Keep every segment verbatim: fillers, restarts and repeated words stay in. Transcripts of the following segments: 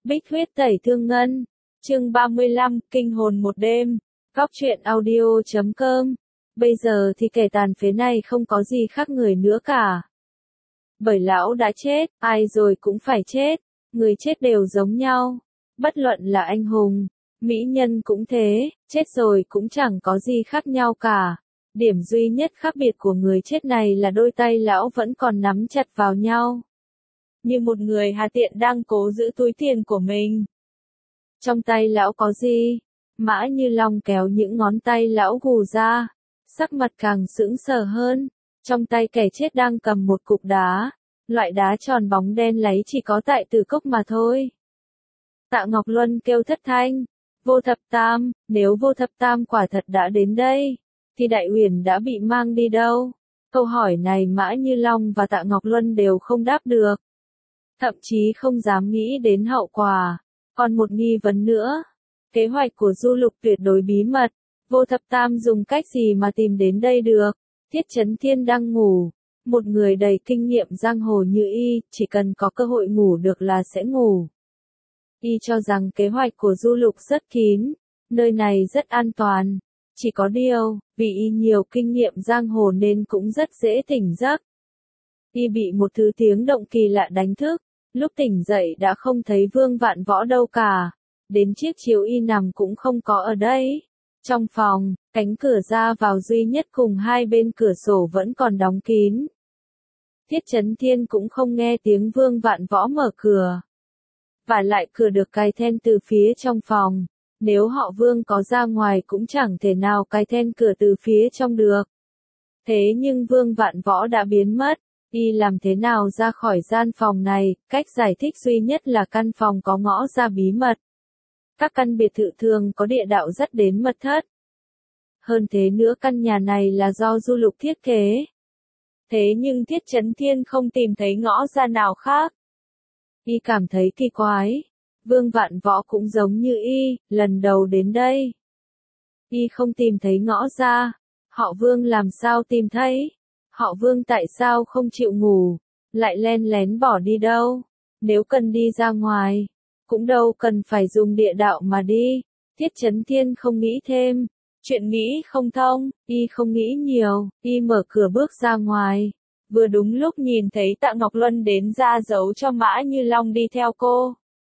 Bích huyết tẩy thương ngân. Chương ba mươi lăm, kinh hồn một đêm. Góc truyện audio chấm com. Bây giờ thì kẻ tàn phế này không có gì khác người nữa cả. Bởi lão đã chết, ai rồi cũng phải chết, người chết đều giống nhau. Bất luận là anh hùng, mỹ nhân cũng thế, chết rồi cũng chẳng có gì khác nhau cả. Điểm duy nhất khác biệt của người chết này là đôi tay lão vẫn còn nắm chặt vào nhau. Như một người hà tiện đang cố giữ túi tiền của mình. Trong tay lão có gì? Mã Như Long kéo những ngón tay lão gù ra, sắc mặt càng sững sờ hơn. Trong tay kẻ chết đang cầm một cục đá, loại đá tròn bóng đen láy chỉ có tại Tử Cốc mà thôi. Tạ Ngọc Luân kêu thất thanh, Vô Thập Tam, nếu Vô Thập Tam quả thật đã đến đây, thì Đại Uyển đã bị mang đi đâu? Câu hỏi này Mã Như Long và Tạ Ngọc Luân đều không đáp được. Thậm chí không dám nghĩ đến hậu quả. Còn một nghi vấn nữa. Kế hoạch của Du Lục tuyệt đối bí mật. Vô Thập Tam dùng cách gì mà tìm đến đây được? Thiết Chấn Thiên đang ngủ. Một người đầy kinh nghiệm giang hồ như y, chỉ cần có cơ hội ngủ được là sẽ ngủ. Y cho rằng kế hoạch của Du Lục rất kín. Nơi này rất an toàn. Chỉ có điều, vì y nhiều kinh nghiệm giang hồ nên cũng rất dễ tỉnh giấc. Y bị một thứ tiếng động kỳ lạ đánh thức. Lúc tỉnh dậy đã không thấy Vương Vạn Võ đâu cả. Đến chiếc chiếu y nằm cũng không có ở đây. Trong phòng, cánh cửa ra vào duy nhất cùng hai bên cửa sổ vẫn còn đóng kín. Thiết Chấn Thiên cũng không nghe tiếng Vương Vạn Võ mở cửa. Và lại cửa được cài then từ phía trong phòng. Nếu họ Vương có ra ngoài cũng chẳng thể nào cài then cửa từ phía trong được. Thế nhưng Vương Vạn Võ đã biến mất. Y làm thế nào ra khỏi gian phòng này, cách giải thích duy nhất là căn phòng có ngõ ra bí mật. Các căn biệt thự thường có địa đạo dắt đến mật thất. Hơn thế nữa căn nhà này là do Du Lục thiết kế. Thế nhưng Thiết Chấn Thiên không tìm thấy ngõ ra nào khác. Y cảm thấy kỳ quái. Vương Vạn Võ cũng giống như y, lần đầu đến đây. Y không tìm thấy ngõ ra. Họ Vương làm sao tìm thấy? Họ Vương tại sao không chịu ngủ, lại len lén bỏ đi đâu? Nếu cần đi ra ngoài, cũng đâu cần phải dùng địa đạo mà đi. Thiết Chấn Thiên không nghĩ thêm. Chuyện nghĩ không thông, y không nghĩ nhiều, y mở cửa bước ra ngoài. Vừa đúng lúc nhìn thấy Tạ Ngọc Luân đến ra dấu cho Mã Như Long đi theo cô.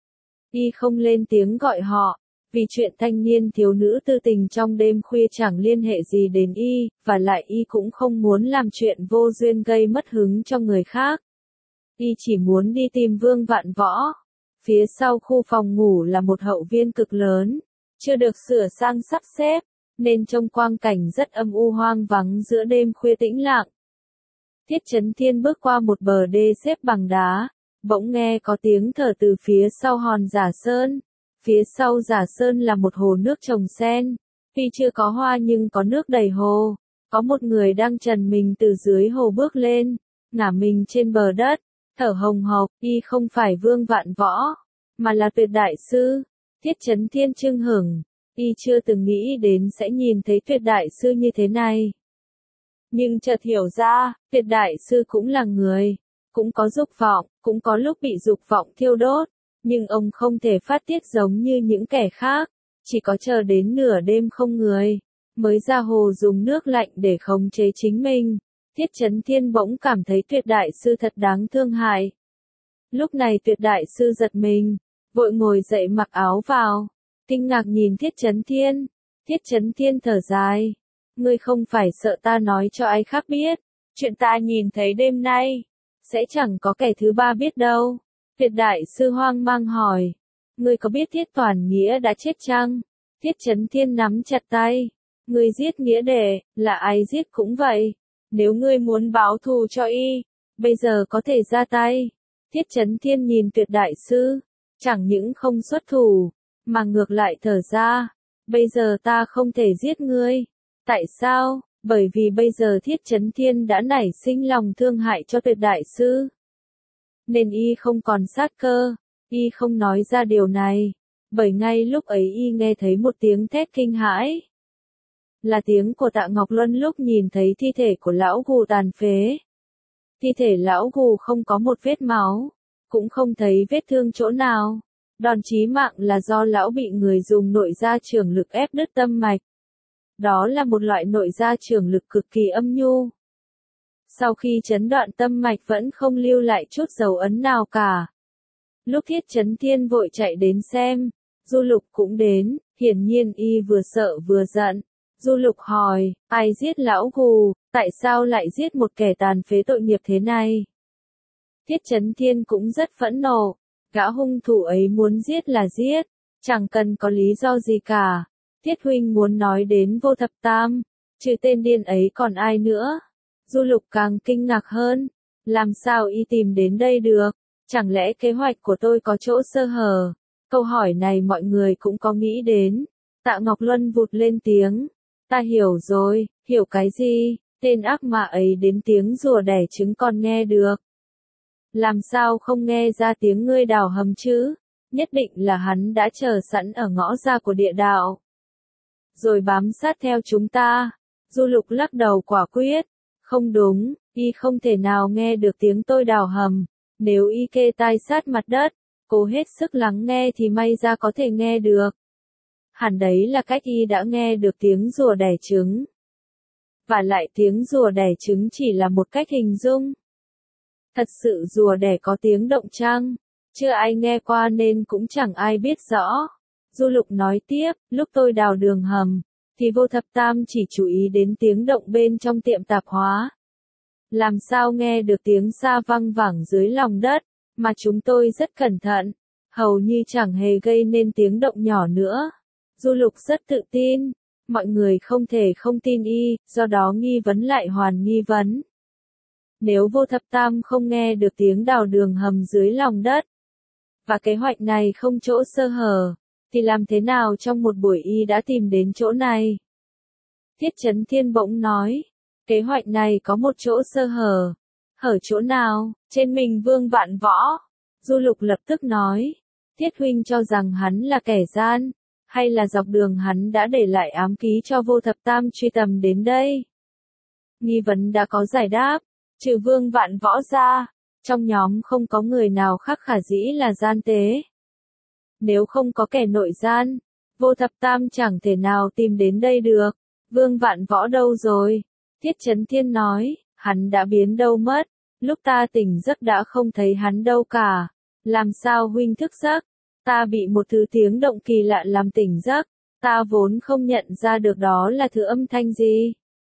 Y không lên tiếng gọi họ. Vì chuyện thanh niên thiếu nữ tư tình trong đêm khuya chẳng liên hệ gì đến y, và lại y cũng không muốn làm chuyện vô duyên gây mất hứng cho người khác. Y chỉ muốn đi tìm Vương Vạn Võ. Phía sau khu phòng ngủ là một hậu viên cực lớn, chưa được sửa sang sắp xếp, nên trông quang cảnh rất âm u hoang vắng giữa đêm khuya tĩnh lặng. Thiết Chấn Thiên bước qua một bờ đê xếp bằng đá, bỗng nghe có tiếng thở từ phía sau hòn Giả Sơn. Phía sau Giả Sơn là một hồ nước trồng sen, tuy chưa có hoa nhưng có nước đầy hồ. Có một người đang trần mình từ dưới hồ bước lên, ngả mình trên bờ đất, thở hồng hộc. Y không phải Vương Vạn Võ, mà là Tuyệt Đại Sư. Thiết Chấn Thiên chưng hửng, y chưa từng nghĩ đến sẽ nhìn thấy Tuyệt Đại Sư như thế này. Nhưng chợt hiểu ra, Tuyệt Đại Sư cũng là người, cũng có dục vọng, cũng có lúc bị dục vọng thiêu đốt. Nhưng ông không thể phát tiết giống như những kẻ khác, chỉ có chờ đến nửa đêm không người, mới ra hồ dùng nước lạnh để khống chế chính mình. Thiết Chấn Thiên bỗng cảm thấy Tuyệt Đại Sư thật đáng thương hại. Lúc này Tuyệt Đại Sư giật mình, vội ngồi dậy mặc áo vào, kinh ngạc nhìn Thiết Chấn Thiên. Thiết Chấn Thiên thở dài, ngươi không phải sợ ta nói cho ai khác biết, chuyện ta nhìn thấy đêm nay, sẽ chẳng có kẻ thứ ba biết đâu. Tuyệt Đại Sư hoang mang hỏi, ngươi có biết Thiết Toàn Nghĩa đã chết chăng? Thiết Chấn Thiên nắm chặt tay, ngươi giết Nghĩa Đệ, là ai giết cũng vậy. Nếu ngươi muốn báo thù cho y, bây giờ có thể ra tay. Thiết Chấn Thiên nhìn Tuyệt Đại Sư, chẳng những không xuất thủ, mà ngược lại thở ra, bây giờ ta không thể giết ngươi. Tại sao? Bởi vì bây giờ Thiết Chấn Thiên đã nảy sinh lòng thương hại cho Tuyệt Đại Sư. Nên y không còn sát cơ, y không nói ra điều này, bởi ngay lúc ấy y nghe thấy một tiếng thét kinh hãi. Là tiếng của Tạ Ngọc Luân lúc nhìn thấy thi thể của lão gù tàn phế. Thi thể lão gù không có một vết máu, cũng không thấy vết thương chỗ nào, Đòn chí mạng là do lão bị người dùng nội gia trưởng lực ép đứt tâm mạch. Đó là một loại nội gia trưởng lực cực kỳ âm nhu. Sau khi chấn đoạn tâm mạch vẫn không lưu lại chút dấu ấn nào cả. Lúc Thiết Chấn Thiên vội chạy đến xem, Du Lục cũng đến, hiển nhiên y vừa sợ vừa giận. Du Lục hỏi, ai giết lão Gù, tại sao lại giết một kẻ tàn phế tội nghiệp thế này? Thiết Chấn Thiên cũng rất phẫn nộ, gã hung thủ ấy muốn giết là giết, chẳng cần có lý do gì cả. Thiết huynh muốn nói đến Vô Thập Tam, trừ tên điên ấy còn ai nữa? Du Lục càng kinh ngạc hơn, làm sao y tìm đến đây được, chẳng lẽ kế hoạch của tôi có chỗ sơ hở? Câu hỏi này mọi người cũng có nghĩ đến. Tạ Ngọc Luân vụt lên tiếng, ta hiểu rồi, hiểu cái gì, tên ác ma ấy đến tiếng rùa đẻ trứng còn nghe được. Làm sao không nghe ra tiếng ngươi đào hầm chứ, nhất định là hắn đã chờ sẵn ở ngõ ra của địa đạo. Rồi bám sát theo chúng ta. Du Lục lắc đầu quả quyết, không đúng, y không thể nào nghe được tiếng tôi đào hầm, nếu y kê tai sát mặt đất, cố hết sức lắng nghe thì may ra có thể nghe được. Hẳn đấy là cách y đã nghe được tiếng rùa đẻ trứng. Và lại tiếng rùa đẻ trứng chỉ là một cách hình dung. Thật sự rùa đẻ có tiếng động chăng? Chưa ai nghe qua nên cũng chẳng ai biết rõ. Du Lục nói tiếp, lúc tôi đào đường hầm, thì Vô Thập Tam chỉ chú ý đến tiếng động bên trong tiệm tạp hóa. Làm sao nghe được tiếng xa văng vẳng dưới lòng đất, mà chúng tôi rất cẩn thận, hầu như chẳng hề gây nên tiếng động nhỏ nữa. Du Lục rất tự tin, mọi người không thể không tin y, do đó nghi vấn lại hoàn nghi vấn. Nếu Vô Thập Tam không nghe được tiếng đào đường hầm dưới lòng đất, và kế hoạch này không chỗ sơ hở, thì làm thế nào trong một buổi y đã tìm đến chỗ này? Thiết Chấn Thiên bỗng nói, kế hoạch này có một chỗ sơ hở. Hở chỗ nào? Trên mình Vương Vạn Võ. Du Lục lập tức nói, Thiết huynh cho rằng hắn là kẻ gian, hay là dọc đường hắn đã để lại ám ký cho Vô Thập Tam truy tầm đến đây? Nghi vấn đã có giải đáp, trừ Vương Vạn Võ ra, trong nhóm không có người nào khác khả dĩ là gian tế. Nếu không có kẻ nội gian, Vô Thập Tam chẳng thể nào tìm đến đây được. Vương Vạn Võ đâu rồi? Thiết Chấn Thiên nói, hắn đã biến đâu mất, lúc ta tỉnh giấc đã không thấy hắn đâu cả. Làm sao huynh thức giấc? Ta bị một thứ tiếng động kỳ lạ làm tỉnh giấc, ta vốn không nhận ra được đó là thứ âm thanh gì.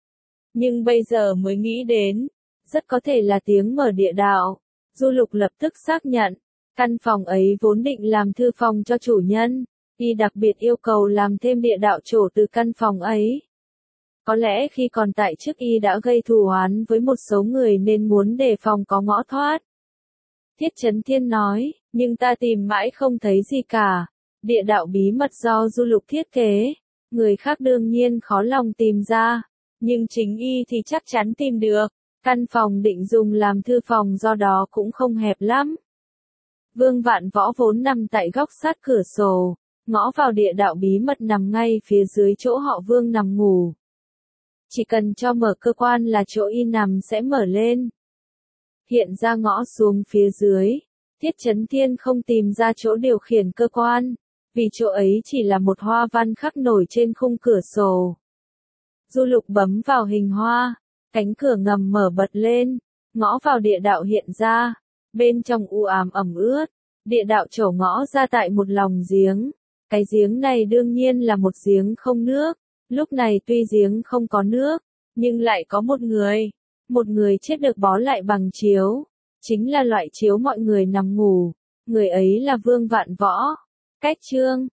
Nhưng bây giờ mới nghĩ đến, rất có thể là tiếng mở địa đạo. Du Lục lập tức xác nhận, căn phòng ấy vốn định làm thư phòng cho chủ nhân, y đặc biệt yêu cầu làm thêm địa đạo trổ từ căn phòng ấy. Có lẽ khi còn tại chức y đã gây thù oán với một số người nên muốn đề phòng có ngõ thoát. Thiết Chấn Thiên nói, nhưng ta tìm mãi không thấy gì cả. Địa đạo bí mật do Du Lục thiết kế, người khác đương nhiên khó lòng tìm ra, nhưng chính y thì chắc chắn tìm được. Căn phòng định dùng làm thư phòng do đó cũng không hẹp lắm. Vương Vạn Võ vốn nằm tại góc sát cửa sổ, ngõ vào địa đạo bí mật nằm ngay phía dưới chỗ họ Vương nằm ngủ. Chỉ cần cho mở cơ quan là chỗ y nằm sẽ mở lên. Hiện ra ngõ xuống phía dưới, Thiết Chấn Thiên không tìm ra chỗ điều khiển cơ quan, vì chỗ ấy chỉ là một hoa văn khắc nổi trên khung cửa sổ. Du Lục bấm vào hình hoa, cánh cửa ngầm mở bật lên, ngõ vào địa đạo hiện ra, bên trong u ám ẩm ướt, địa đạo trổ ngõ ra tại một lòng giếng. Cái giếng này đương nhiên là một giếng không nước, lúc này tuy giếng không có nước, nhưng lại có một người, một người chết được bó lại bằng chiếu, chính là loại chiếu mọi người nằm ngủ, người ấy là Vương Vạn Võ. Cách chương